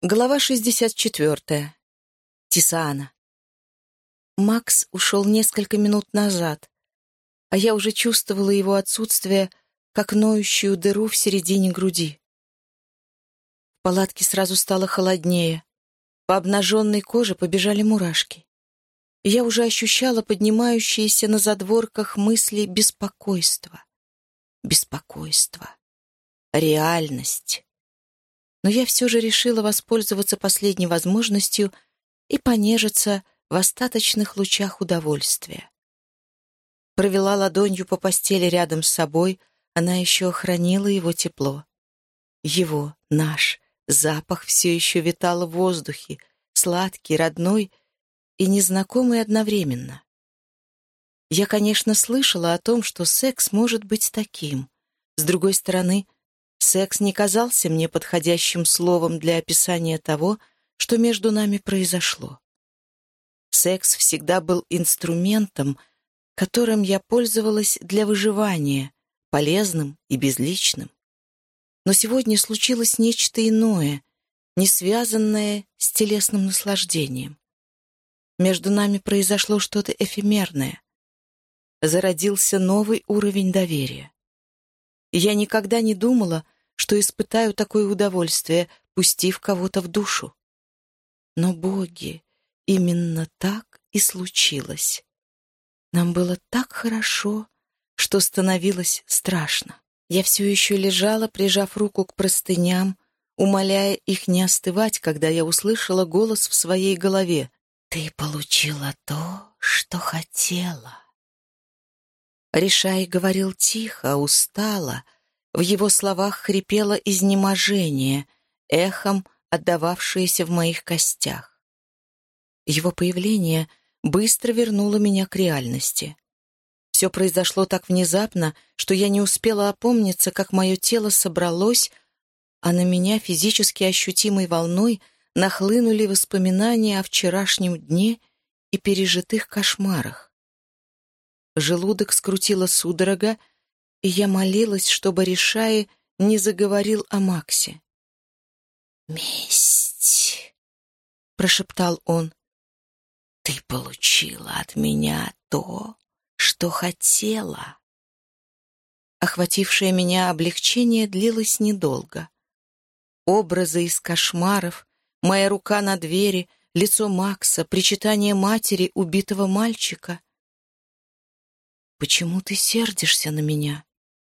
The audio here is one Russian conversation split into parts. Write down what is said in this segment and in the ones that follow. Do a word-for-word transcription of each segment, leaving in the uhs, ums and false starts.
Глава шестьдесят четвертая. Тисаана. Макс ушел несколько минут назад, а я уже чувствовала его отсутствие, как ноющую дыру в середине груди. В палатке сразу стало холоднее. По обнаженной коже побежали мурашки. И я уже ощущала поднимающиеся на задворках мысли беспокойства. Беспокойство. Реальность. Но я все же решила воспользоваться последней возможностью и понежиться в остаточных лучах удовольствия. Провела ладонью по постели рядом с собой, она еще хранила его тепло. Его, наш, запах все еще витал в воздухе, сладкий, родной и незнакомый одновременно. Я, конечно, слышала о том, что секс может быть таким. С другой стороны, секс не казался мне подходящим словом для описания того, что между нами произошло. Секс всегда был инструментом, которым я пользовалась для выживания, полезным и безличным. Но сегодня случилось нечто иное, не связанное с телесным наслаждением. Между нами произошло что-то эфемерное. Зародился новый уровень доверия. Я никогда не думала, что испытаю такое удовольствие, пустив кого-то в душу. Но, боги, именно так и случилось. Нам было так хорошо, что становилось страшно. Я все еще лежала, прижав руку к простыням, умоляя их не остывать, когда я услышала голос в своей голове. «Ты получила то, что хотела». Ришай говорил тихо, устало. В его словах хрипело изнеможение, эхом отдававшееся в моих костях. Его появление быстро вернуло меня к реальности. Все произошло так внезапно, что я не успела опомниться, как мое тело собралось, а на меня физически ощутимой волной нахлынули воспоминания о вчерашнем дне и пережитых кошмарах. Желудок скрутило судорога, и я молилась, чтобы Ришай не заговорил о Максе. «Месть!» — прошептал он. «Ты получила от меня то, что хотела». Охватившее меня облегчение длилось недолго. Образы из кошмаров, моя рука на двери, лицо Макса, причитание матери убитого мальчика. «Почему ты сердишься на меня?»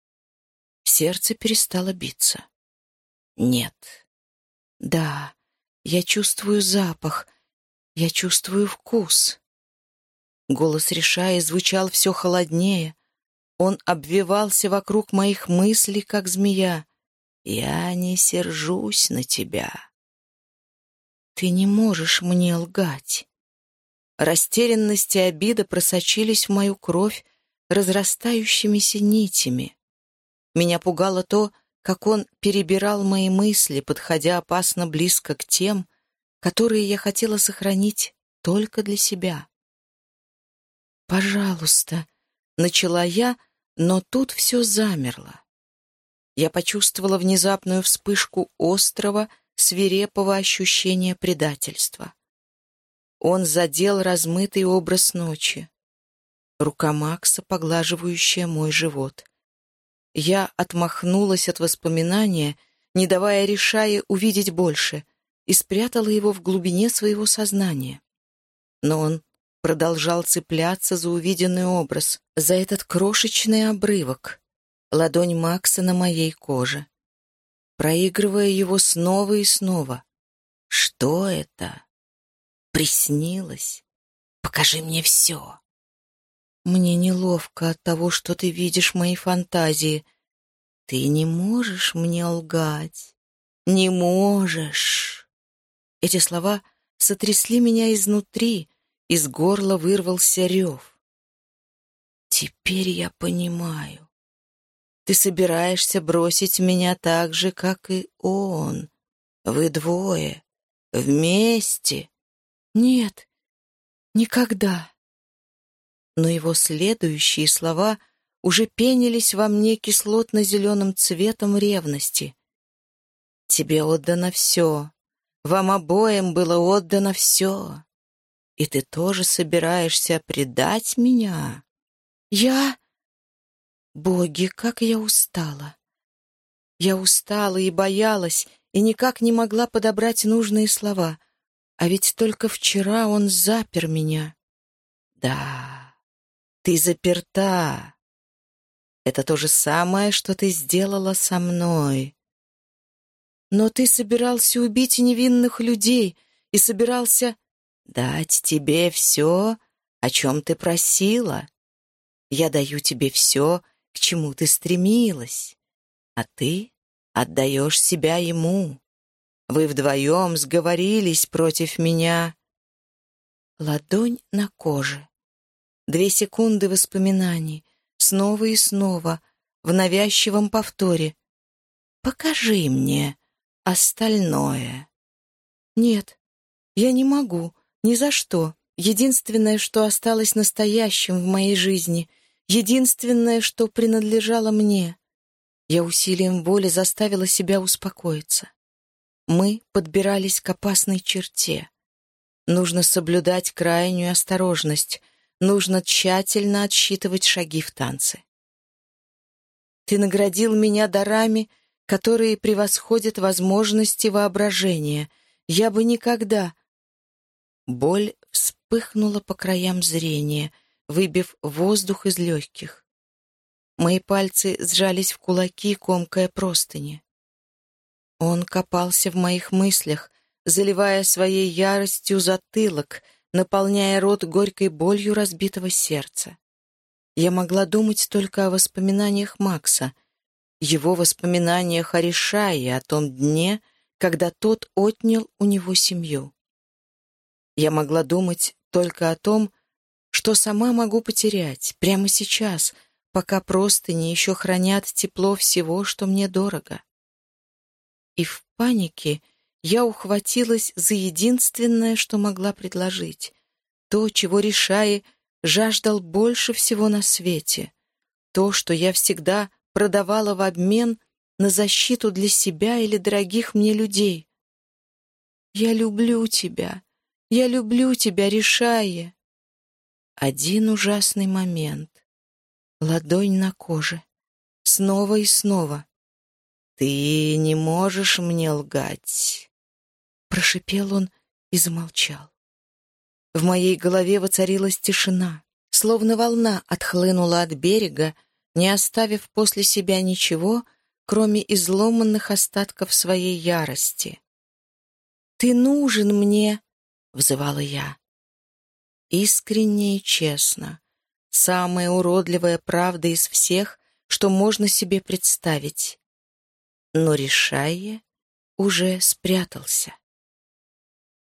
Сердце перестало биться. «Нет». «Да, я чувствую запах, я чувствую вкус». Голос Ришая звучал все холоднее. Он обвивался вокруг моих мыслей, как змея. «Я не сержусь на тебя». «Ты не можешь мне лгать». Растерянность и обида просочились в мою кровь разрастающимися нитями. Меня пугало то, как он перебирал мои мысли, подходя опасно близко к тем, которые я хотела сохранить только для себя. «Пожалуйста», — начала я, но тут все замерло. Я почувствовала внезапную вспышку острого, свирепого ощущения предательства. Он задел размытый образ ночи. Рука Макса, поглаживающая мой живот. Я отмахнулась от воспоминания, не давая Ришае увидеть больше, и спрятала его в глубине своего сознания. Но он продолжал цепляться за увиденный образ, за этот крошечный обрывок, ладонь Макса на моей коже, проигрывая его снова и снова. «Что это? Приснилось? Покажи мне все!» «Мне неловко от того, что ты видишь мои фантазии. Ты не можешь мне лгать. Не можешь!» Эти слова сотрясли меня изнутри, из горла вырвался рев. «Теперь я понимаю. Ты собираешься бросить меня так же, как и он. Вы двое. Вместе?» «Нет, никогда». Но его следующие слова уже пенились во мне кислотно-зеленым цветом ревности. «Тебе отдано все. Вам обоим было отдано все. И ты тоже собираешься предать меня? Я... Боги, как я устала. Я устала и боялась, и никак не могла подобрать нужные слова. А ведь только вчера он запер меня. Да, ты заперта. Это то же самое, что ты сделала со мной. Но ты собирался убить невинных людей и собирался дать тебе все, о чем ты просила. Я даю тебе все, к чему ты стремилась, а ты отдаешь себя ему. Вы вдвоем сговорились против меня. Ладонь на коже. Две секунды воспоминаний, снова и снова, в навязчивом повторе. Покажи мне остальное. Нет, я не могу, ни за что. Единственное, что осталось настоящим в моей жизни, единственное, что принадлежало мне. Я усилием воли заставила себя успокоиться. Мы подбирались к опасной черте. Нужно соблюдать крайнюю осторожность, нужно тщательно отсчитывать шаги в танце. Ты наградил меня дарами, которые превосходят возможности воображения. Я бы никогда... Боль вспыхнула по краям зрения, выбив воздух из легких. Мои пальцы сжались в кулаки, комкая простыни. Он копался в моих мыслях, заливая своей яростью затылок, наполняя рот горькой болью разбитого сердца. Я могла думать только о воспоминаниях Макса, его воспоминаниях о Ришае, о том дне, когда тот отнял у него семью. Я могла думать только о том, что сама могу потерять прямо сейчас, пока простыни еще хранят тепло всего, что мне дорого. И в панике я ухватилась за единственное, что могла предложить, то, чего Ришае жаждал больше всего на свете, то, что я всегда продавала в обмен на защиту для себя или дорогих мне людей. «Я люблю тебя, я люблю тебя, Ришае!» Один ужасный момент. Ладонь на коже. Снова и снова. «Ты не можешь мне лгать!» Прошипел он и замолчал. В моей голове воцарилась тишина, словно волна отхлынула от берега, не оставив после себя ничего, кроме изломанных остатков своей ярости. «Ты нужен мне!» — взывала я. Искренне и честно. Самая уродливая правда из всех, что можно себе представить. Но Ришае уже спрятался.